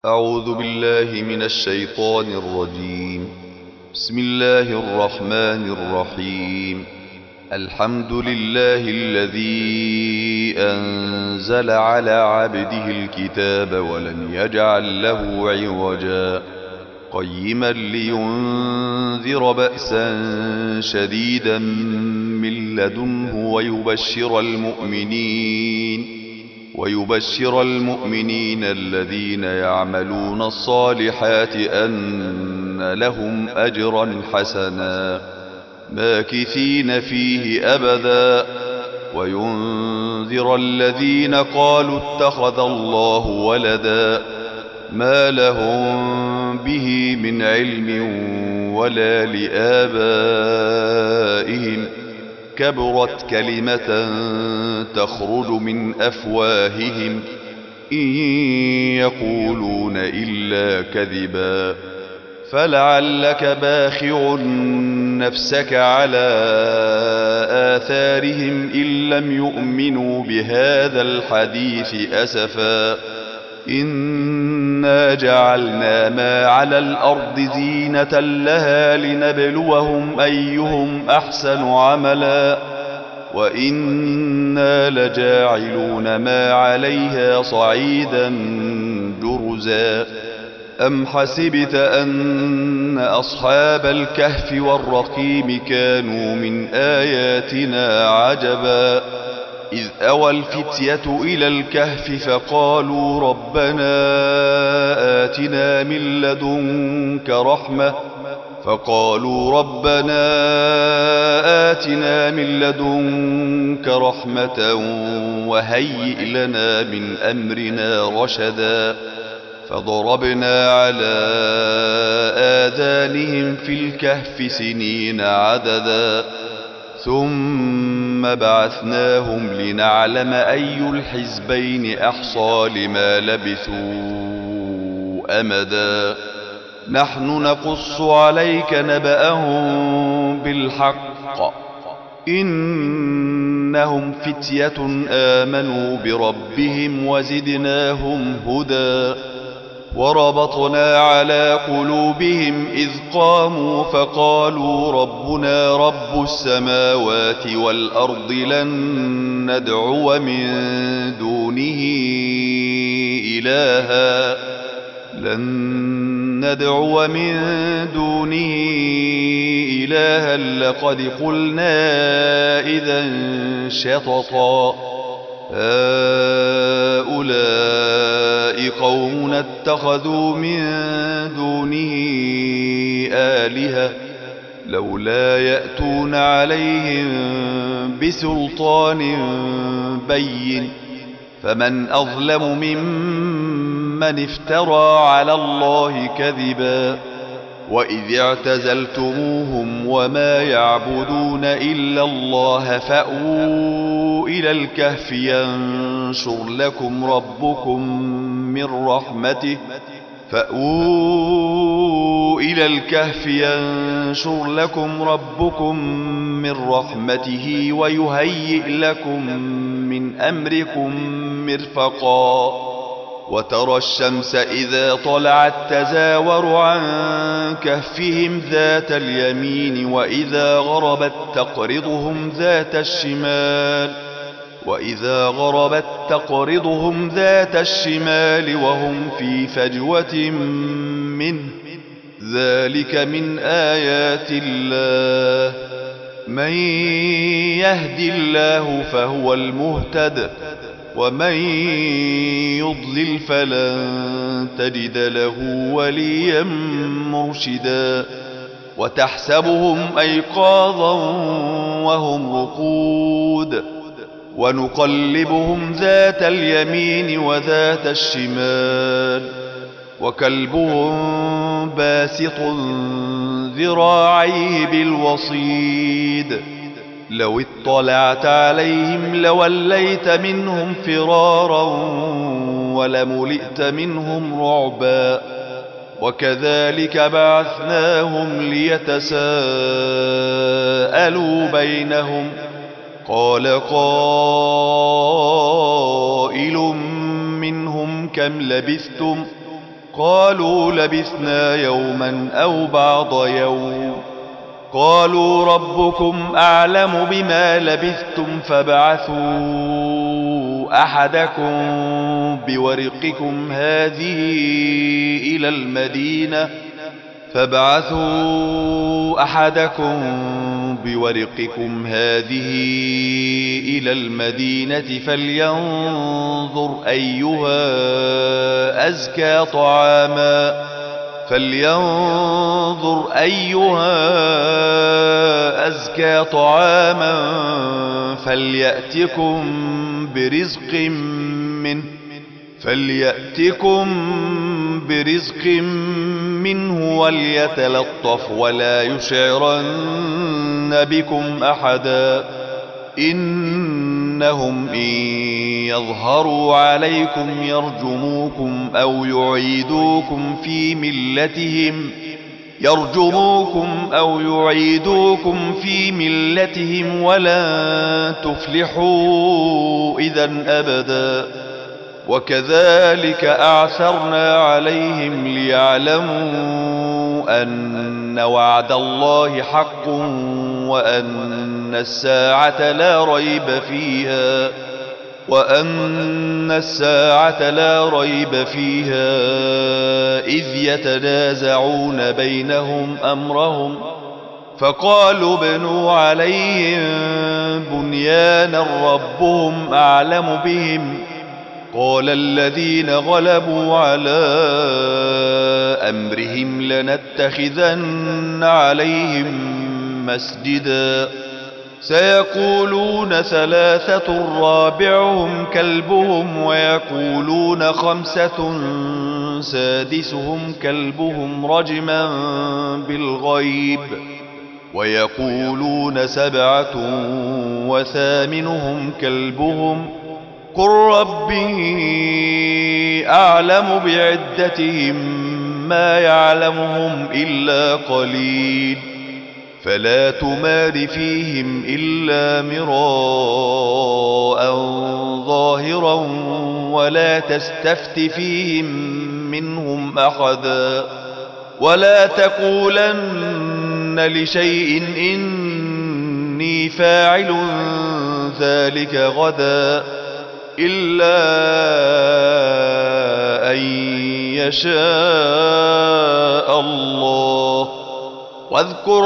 أعوذ بالله من الشيطان الرجيم. بسم الله الرحمن الرحيم. الحمد لله الذي أنزل على عبده الكتاب ولم يجعل له عوجا قيما لينذر بأسا شديدا من لدنه ويبشر المؤمنين الذين يعملون الصالحات أن لهم أجرا حسنا ماكثين فيه أبدا وينذر الذين قالوا اتخذ الله ولدا ما لهم به من علم ولا لآبائهم كبرت كلمة تخرج من أفواههم إن يقولون إلا كذبا فلعلك باخع نفسك على آثارهم إن لم يؤمنوا بهذا الحديث أسفا إنا جعلنا ما على الأرض زينة لها لنبلوهم أيهم أحسن عملا وإنا لجاعلون ما عليها صعيدا جرزا أم حسبت أن أصحاب الكهف والرقيم كانوا من آياتنا عجبا إذ أوى الفتية إلى الكهف فقالوا ربنا آتنا من لدنك رحمة وهيئ لنا من أمرنا رشدا فضربنا على آذانهم في الكهف سنين عددا ثم بعثناهم لنعلم أي الحزبين أحصى لما لبثوا أمدا نحن نقص عليك نبأهم بالحق إنهم فتية آمنوا بربهم وزدناهم هدى وربطنا على قلوبهم إذ قاموا فقالوا ربنا رب السماوات والأرض لن ندعو من دونه إلها لقد قلنا إذا شططا هؤلاء قومنا اتخذوا من دونه آلهة لولا يأتون عليهم بسلطان بين فمن أظلم ممن افترى على الله كذبا وإذ اعتزلتموهم وما يعبدون إلا الله فأووا إلى الكهف ينشر لكم ربكم من رحمته ويهيئ لكم من أمركم مرفقا وترى الشمس إذا طلعت تزاور عن كهفهم ذات اليمين وإذا غربت تقرضهم ذات الشمال وهم في فجوة منه ذلك من آيات الله من يهد الله فهو المهتد ومن يضلل فلن تجد له وليا مرشدا وتحسبهم أيقاظا وهم رقود ونقلبهم ذات اليمين وذات الشمال وكلبهم باسط ذراعيه بالوصيد لو اطلعت عليهم لوليت منهم فرارا ولملئت منهم رعبا وكذلك بعثناهم ليتساءلوا بينهم قال قائل منهم كم لبثتم قالوا لبثنا يوما أو بعض يوم قالوا ربكم أعلم بما لبثتم فابعثوا أحدكم بورقكم هذه إلى المدينة فلينظر أيها أزكى طعاما فليأتكم برزق منه وليتلطف ولا يشعرن بكم أحدا إنهم إن يظهروا عليكم يرجموكم أو يعيدوكم في ملتهم ولن تفلحوا إذا أبدا وكذلك أعثرنا عليهم ليعلموا أن وعد الله حق وأن الساعة لا ريب فيها إذ يتنازعون بينهم أمرهم فقالوا ابنوا عليهم بنيانا ربهم أعلم بهم قال الذين غلبوا على أمرهم لنتخذن عليهم مسجدا سيقولون 3 رابعهم كلبهم ويقولون 5 سادسهم كلبهم رجما بالغيب ويقولون 7 وثامنهم كلبهم قل ربي أعلم بعدتهم ما يعلمهم إلا قليل فلا تمار فيهم إلا مراء ظاهرا ولا تستفت فيهم منهم أحدا ولا تقولن لشيء إني فاعل ذلك غدا إلا أن يشاء الله واذكر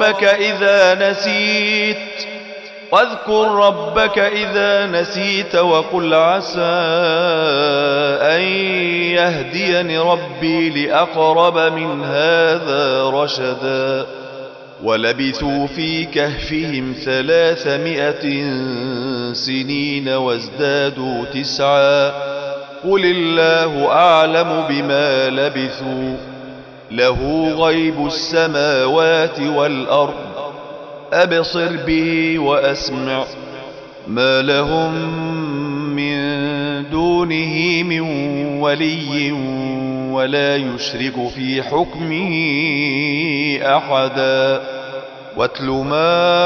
ربك إذا نسيت وقل عسى أن يهديني ربي لأقرب من هذا رشدا ولبثوا في كهفهم 300 سنين وازدادوا 9 قل الله أعلم بما لبثوا له غيب السماوات والأرض أبصر به وأسمع ما لهم من دونه من ولي ولا يشرك في حكمه أحدا واتل ما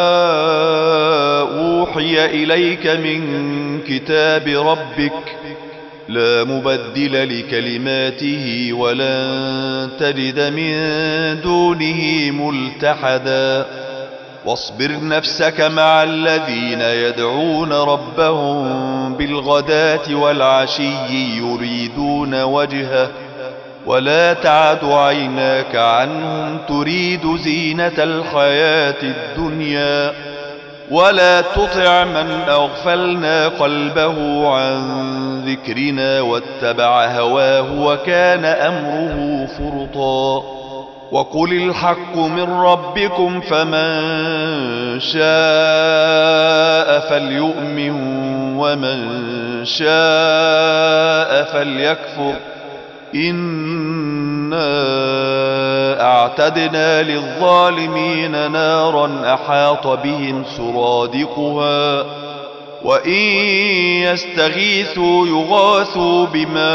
أوحي إليك من كتاب ربك لا مبدل لكلماته ولن تجد من دونه ملتحدا واصبر نفسك مع الذين يدعون ربهم بالغداة والعشي يريدون وجهه ولا تعد عيناك عنهم تريد زينة الحياة الدنيا ولا تطع من أغفلنا قلبه عن ذكرنا واتبع هواه وكان أمره فرطا وقل الحق من ربكم فمن شاء فليؤمن ومن شاء فليكفر إنا أعتدنا للظالمين نارا أحاط بهم سرادقها وإن يستغيثوا يغاثوا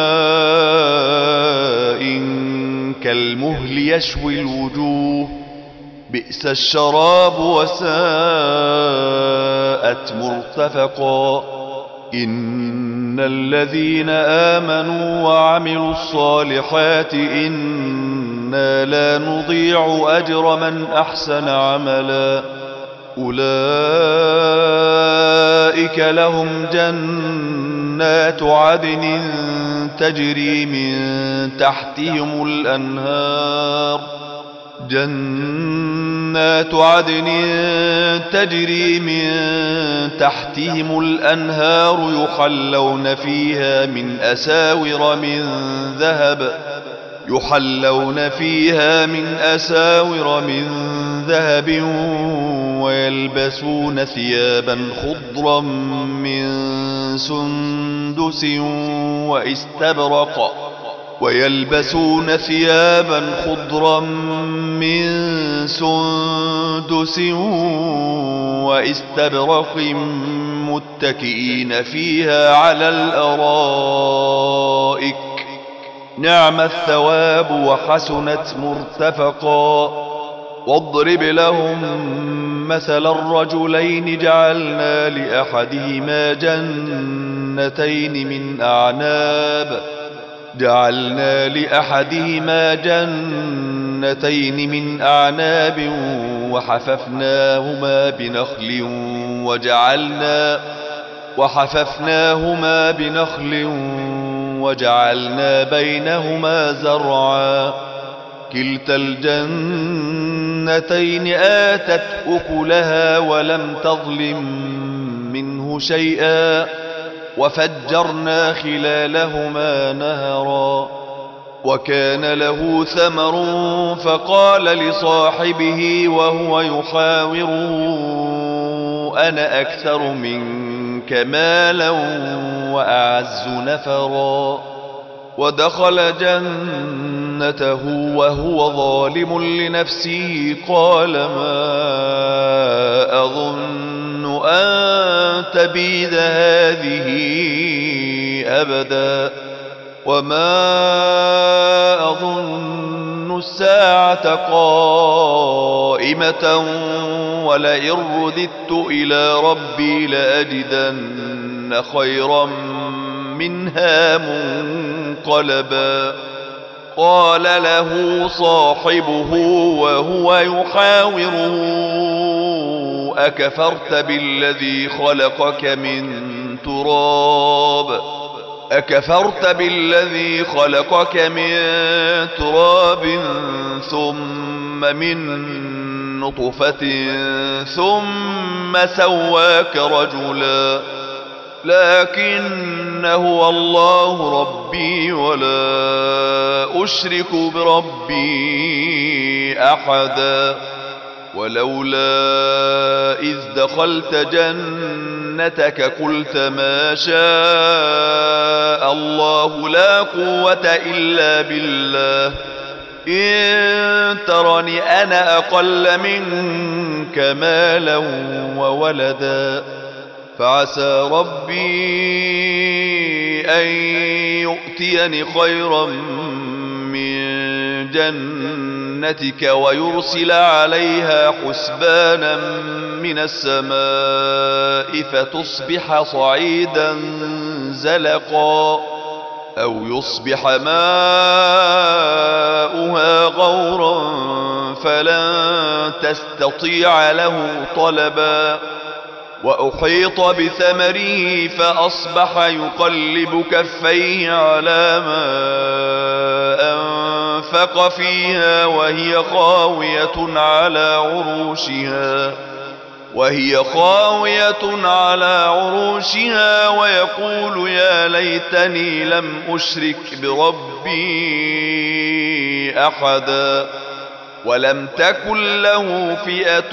بماء كالمهل يشوي الوجوه بئس الشراب وساءت مرتفقا إن الذين آمنوا وعملوا الصالحات إنا لا نضيع أجر من أحسن عملا أولئك لهم جنات عدن تجري من تحتهم الأنهار جنات عدن تجري من تحتهم الأنهار يحلون فيها من أساور من ذهب ويلبسون ثيابا خضرا من سندس واستبرق متكئين فيها على الأرائك نعم الثواب وحسنت مرتفقا واضرب لهم مثل الرجلين جعلنا لأحدهما جنتين من أعناب وحففناهما بنخل وجعلنا بينهما زرعا كلتا الجنتين آتت أكلها ولم تظلم منه شيئا وفجرنا خلالهما نهرا وكان له ثمر فقال لصاحبه وهو يحاوره أنا أكثر منك مالا وأعز نفرا ودخل جنته وهو ظالم لنفسه قال ما أظن أن تبيد هذه أبدا وما أظن الساعة قائمة ولئن رددت إلى ربي لأجدن خيرا منها منقلبا قال له صاحبه وهو يحاوره أكفرت بالذي خلقك من تراب ثم من نطفة ثم سواك رجلا لكن هو الله ربي ولا أشرك بربي أحدا ولولا إذ دخلت جنتك قلت ما شاء الله لا قوة إلا بالله إن ترني أنا أقل منك مالا وولدا فعسى ربي أن يؤتيني خيرا من جنتك ويرسل عليها حسبانا من السماء فتصبح صعيدا زلقا أو يصبح ماؤها غورا فلن تستطيع له طلبا وأحيط بثمره فأصبح يقلب كفيه على ما أنفق فيها وهي خاوية على عروشها ويقول يا ليتني لم أشرك بربي أحدا ولم تكن له فئة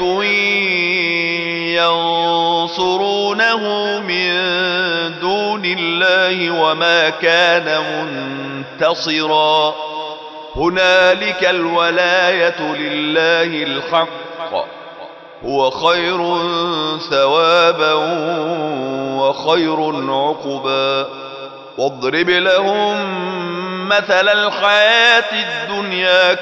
ينصرونه من دون الله وما كان منتصرا هنالك الولاية لله الحق هو خير ثوابا وخير عقبا واضرب لهم مثل الحياة الدنيا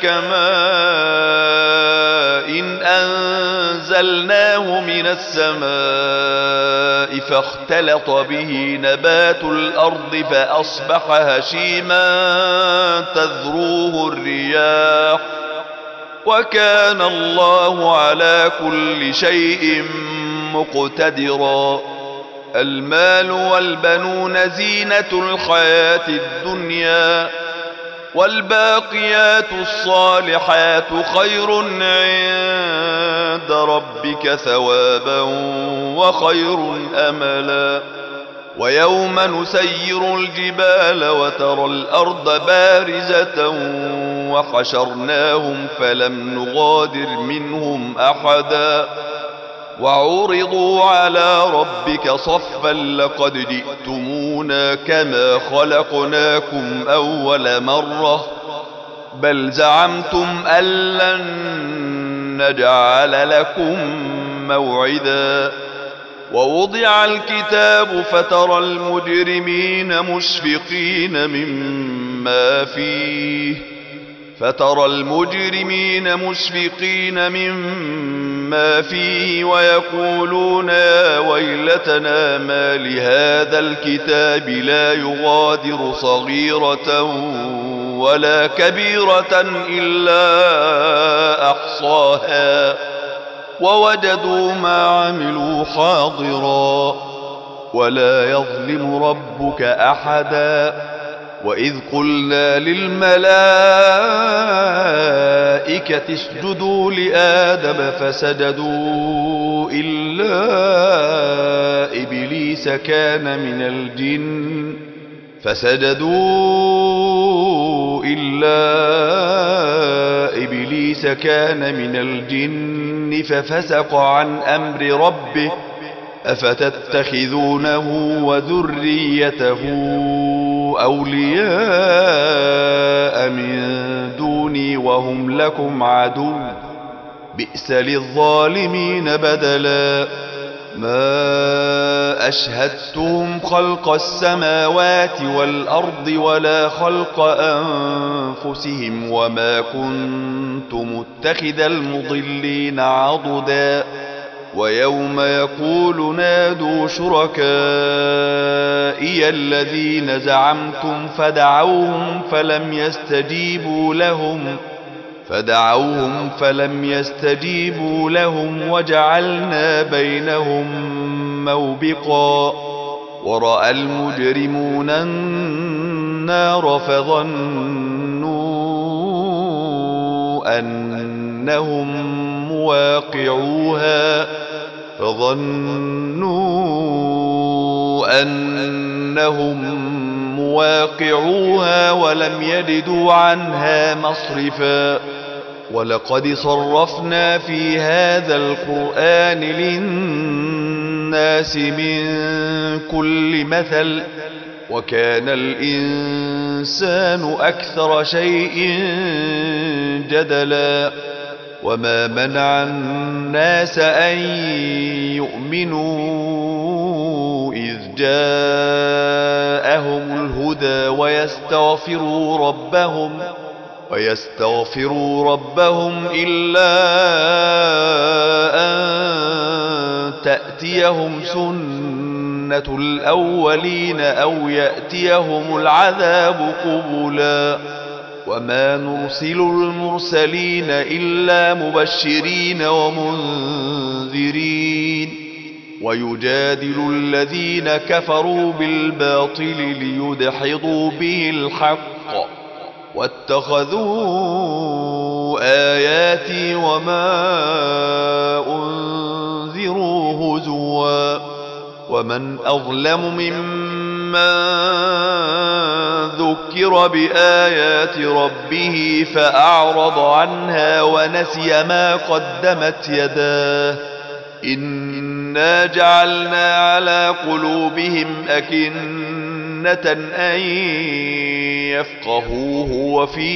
كماء أنزلناه من السماء فاختلط به نبات الأرض فأصبح هشيما تذروه الرياح وكان الله على كل شيء مقتدرا. المال والبنون زينة الحياة الدنيا والباقيات الصالحات خير عند ربك ثوابا وخير أملا. ويوم نسير الجبال وترى الأرض بارزة وحشرناهم فلم نغادر منهم أحدا وعرضوا على ربك صفا لقد جئتمونا كما خلقناكم أول مرة بل زعمتم أن لن نجعل لكم موعدا. ووضع الكتاب فترى المجرمين مشفقين مما فيه ويقولون يا ويلتنا ما لهذا الكتاب لا يغادر صغيرة ولا كبيرة إلا أحصاها ووجدوا ما عملوا حاضرا ولا يظلم ربك أحدا. وإذ قلنا للملائكة اسجدوا لآدم فسجدوا إلا إبليس كان من الجن ففسق عن أمر ربه أفتتخذونه وذريته أولياء من دوني وهم لكم عدو بئس للظالمين بدلا. ما أشهدتهم خلق السماوات والأرض ولا خلق أنفسهم وما كنت متخذ المضلين عضدا. ويوم يقول نادوا شركائي الذين زعمتم فدعوهم فلم يستجيبوا لهم وجعلنا بينهم موبقا. ورأى المجرمون النار فظنوا أنهم مواقعوها ولم يجدوا عنها مصرفا. ولقد صرفنا في هذا القرآن للناس من كل مثل وكان الإنسان أكثر شيء جدلا. وما منع الناس أن يؤمنوا إذ جاءهم الهدى ويستغفروا ربهم إلا أن تأتيهم سنة الأولين أو يأتيهم العذاب قبلا. وما نرسل المرسلين إلا مبشرين ومنذرين ويجادل الذين كفروا بالباطل ليدحضوا به الحق واتخذوا آياتي وما أنذروا هزوا. ومن أظلم ممن ذكر بآيات ربه فأعرض عنها ونسي ما قدمت يداه إنا جعلنا على قلوبهم أكنة أن يفقهوه وفي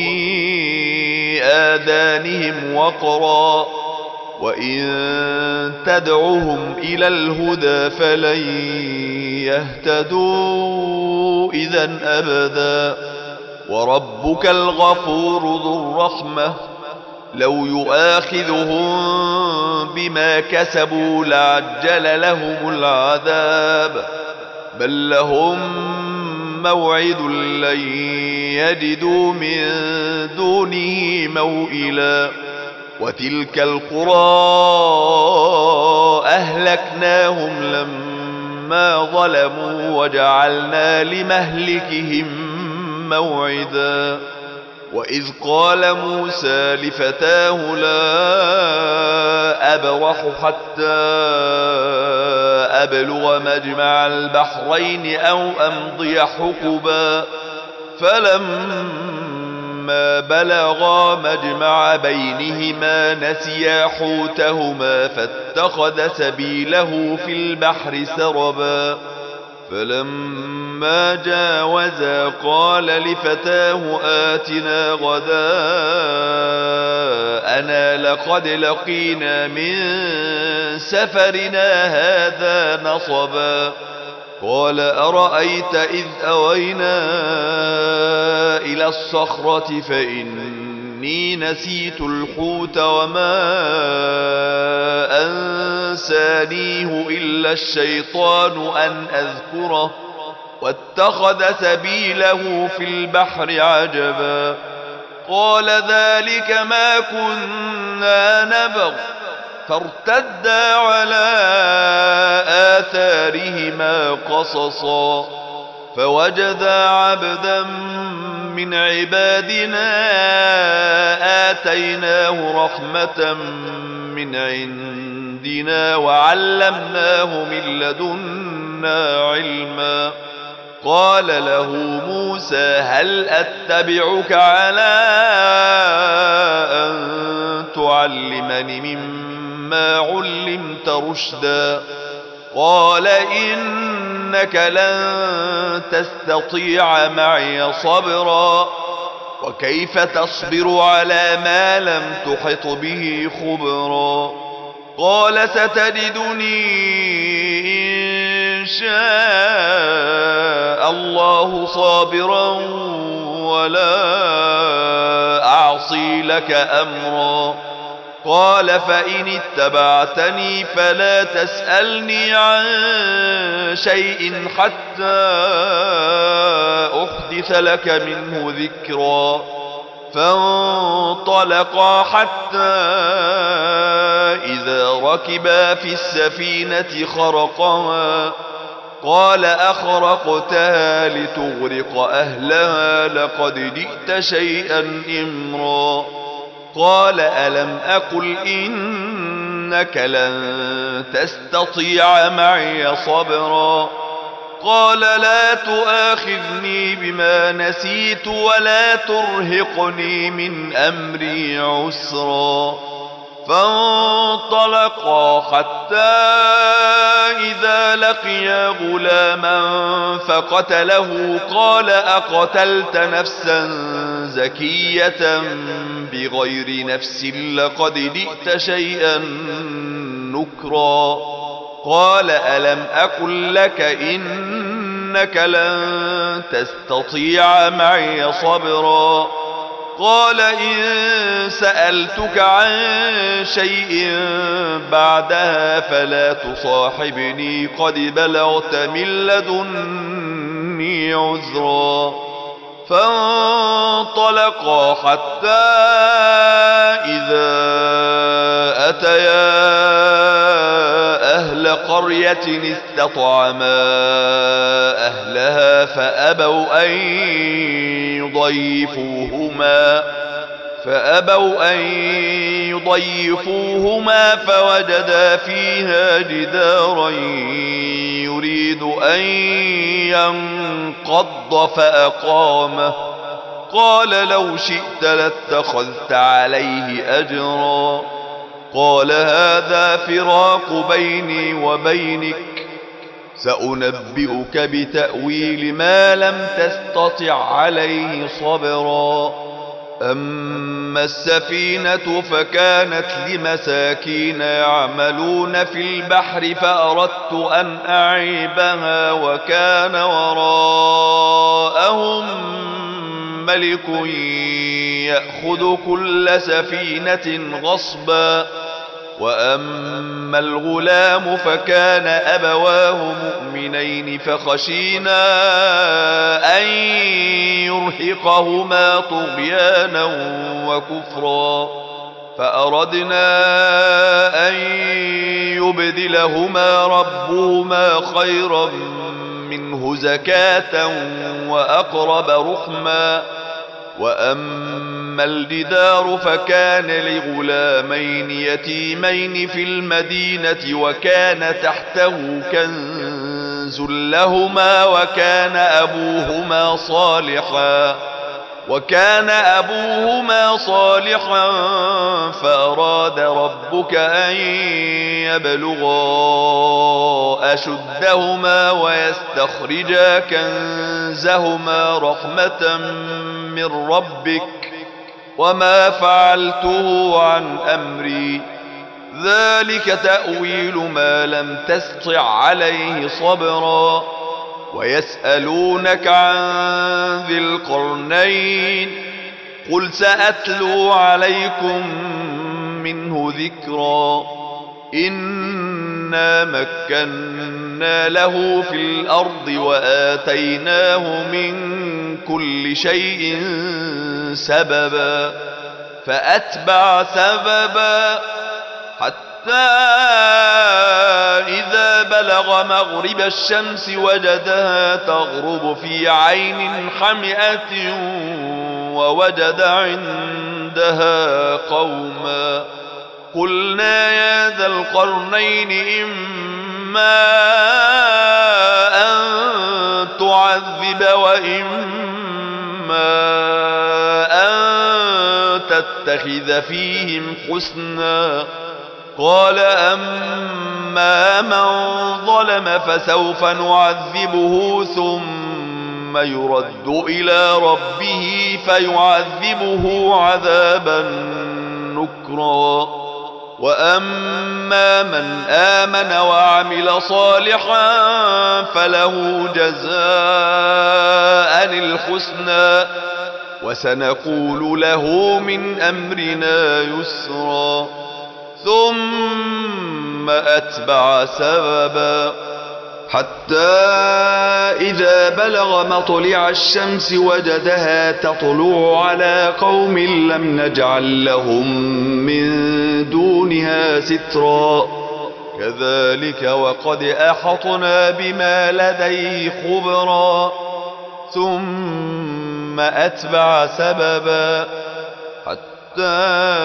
آذانهم وقرا وإن تدعهم إلى الهدى فلن يهتدوا إذا أبدا. وربك الغفور ذو الرحمة لو يؤاخذهم بما كسبوا لعجل لهم العذاب بل لهم موعد لن يجدوا من دونه موئلا وتلك القرى أهلكناهم لما ظلموا وجعلنا لمهلكهم موعدا وإذ قال موسى لفتاه لا أبرح حتى أبلغ مجمع البحرين أو أمضي حقبا فلما بلغا مجمع بينهما نسيا حوتهما فاتخذ سبيله في البحر سربا فلما جاوزا قال لفتاه آتنا غداءنا لقد لقينا من سفرنا هذا نصبا قال أرأيت إذ أوينا إلى الصخرة فإني نسيت الحوت وما أنسانيه إلا الشيطان أن أذكره واتخذ سبيله في البحر عجبا قال ذلك ما كنا نبغ فارتدا على آثارهما قصصا فوجدا عبدا من عبادنا آتيناه رحمة من عندنا وعلمناه من لدنا علما قال له موسى هل أتبعك على أن تعلمني مما علمت رشدا قال إنك لن تستطيع معي صبرا وكيف تصبر على ما لم تحط به خبرا قال ستجدني إن شاء الله صابرا ولا أعصي لك أمرا قال فإن اتبعتني فلا تسألني عن شيء حتى أحدث لك منه ذكرا فانطلقا حتى إذا ركبا في السفينة خرقها قال أخرقتها لتغرق أهلها لقد جئت شيئا إمرا قال ألم أقل إنك لن تستطيع معي صبرا قال لا تؤاخذني بما نسيت ولا ترهقني من أمري عسرا فانطلقا حتى إذا لقيا غلاما فقتله قال أقتلت نفسا زكية بغير نفس لقد جئت شيئا نكرا قال ألم أقل لك إنك لن تستطيع معي صبرا قال إن سألتك عن شيء بعدها فلا تصاحبني قد بلغت من لدني عذرا فانطلقا حتى إذا أتيا أهل قرية استطعما أهلها فأبوا أن يضيفوهما فوجدا فيها جدارا يريد أن ينقض فأقامه قال لو شئت لاتخذت عليه أجرا قال هذا فراق بيني وبينك سأنبئك بتأويل ما لم تستطع عليه صبرا أما السفينة فكانت لمساكين يعملون في البحر فأردت أن أعيبها وكان وراءهم ملك يأخذ كل سفينة غصبا. وأما الغلام فكان أبواه مؤمنين فخشينا أن يرهقهما طغيانا وكفرا، فأردنا أن يبدلهما ربهما خيرا منه زكاة وأقرب رحما. وأما الجدار فكان لغلامين يتيمين في المدينة وكان تحته كنز لهما وكان أبوهما صالحا فأراد ربك أن يبلغا أشدهما ويستخرجا كنزهما رحمة من ربك وما فعلته عن أمري ذلك تأويل ما لم تستطع عليه صبرا. ويسألونك عن ذي القرنين قل سأتلو عليكم منه ذكرا. إنا مكنا له في الأرض وآتيناه من كل شيء سببا فأتبع سببا حتى إذا بلغ مغرب الشمس وجدها تغرب في عين حمئة ووجد عندها قوما قلنا يا ذا القرنين إما أن تعذب وإما أن تتخذ فيهم حسنا. قال أما من ظلم فسوف نعذبه ثم يرد إلى ربه فيعذبه عذابا نكرا. وأما من آمن وعمل صالحا فله جزاء الحسنى وسنقول له من أمرنا يسرا. ثم أتبع سببا حتى إذا بلغ مطلع الشمس وجدها تطلع على قوم لم نجعل لهم من دونها سترا كذلك وقد أحطنا بما لديه خبرا. ثم أتبع سببا حتى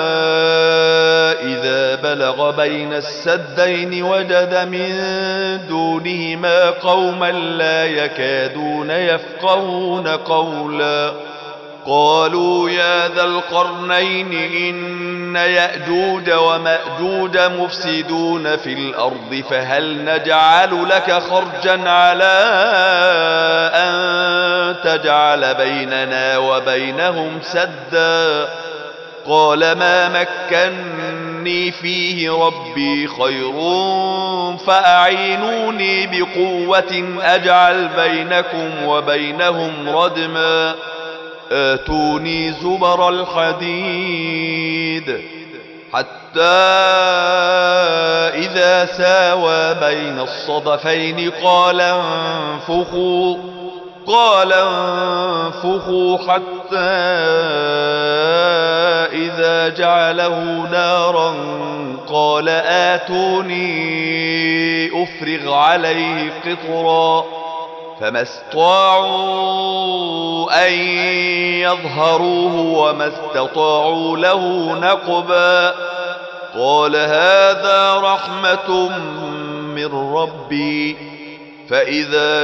إذا بلغ بين السدين وجد من دونهما قوما لا يكادون يفقهون قولا. قالوا يا ذا القرنين إن يأجوج ومأجوج مفسدون في الأرض فهل نجعل لك خرجا على أن تجعل بيننا وبينهم سدا. قال ما مكني فيه ربي خير فأعينوني بقوة أجعل بينكم وبينهم ردما. آتوني زبر الحديد حتى إذا ساوى بين الصدفين قال انفخوا حتى إذا جعله نارا قال آتوني أفرغ عليه قطرا فما استطاعوا أن يظهروه وما استطاعوا له نقبا. قال هذا رحمة من ربي فإذا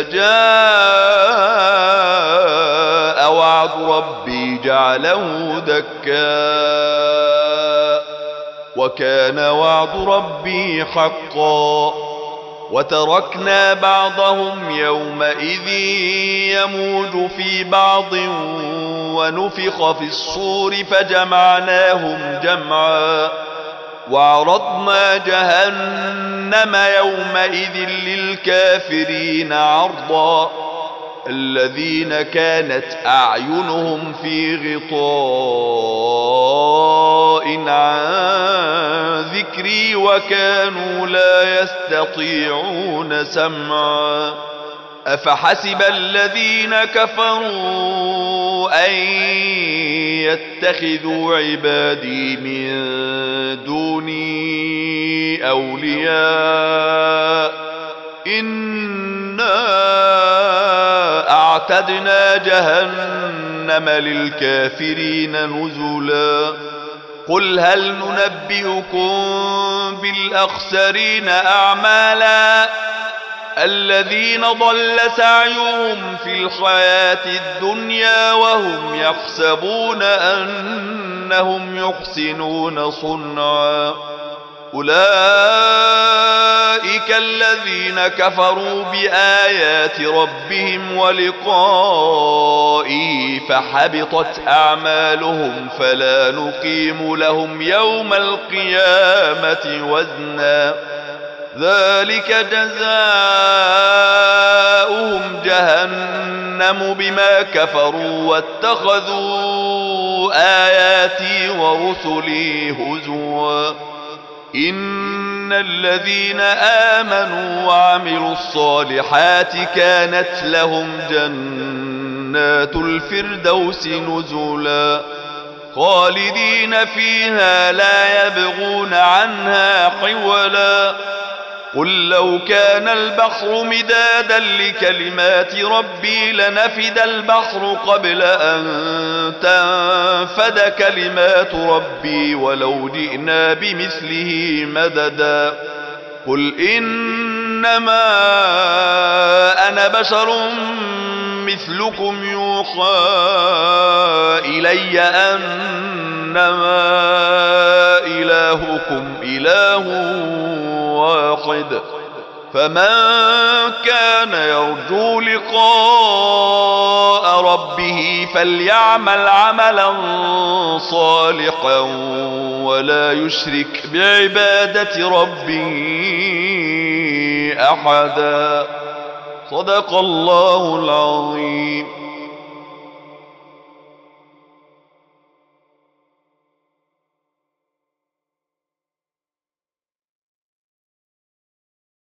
جاء وعد ربي جعله دكا وكان وعد ربي حقا. وتركنا بعضهم يومئذ يموج في بعض ونفخ في الصور فجمعناهم جمعا. وعرضنا جهنم يومئذ للكافرين عرضا الذين كانت أعينهم في غطاء عن ذكري وكانوا لا يستطيعون سمعا أفحسب الذين كفروا أن يتخذوا عبادي من دوني أولياء إنا أعتدنا جهنم للكافرين نزلا قل هل ننبئكم بالأخسرين أعمالا الذين ضل سعيهم في الحياة الدنيا وهم يحسبون أنهم يحسنون صنعا أولئك الذين كفروا بآيات ربهم ولقائه فحبطت أعمالهم فلا نقيم لهم يوم القيامة وزنا ذلك جزاؤهم جهنم بما كفروا واتخذوا آياتي ورسلي هزوا إن الذين آمنوا وعملوا الصالحات كانت لهم جنات الفردوس نزلا خالدين فيها لا يبغون عنها حولا قل لو كان البحر مدادا لكلمات ربي لنفد البحر قبل أن تنفد كلمات ربي ولو جئنا بمثله مددا قل إنما أنا بشر مثلكم يوحى إلي أنما إلهكم إله واحد فمن كان يرجو لقاء ربه فليعمل عملا صالحا ولا يشرك بعبادة ربه أحدا صدق الله العظيم.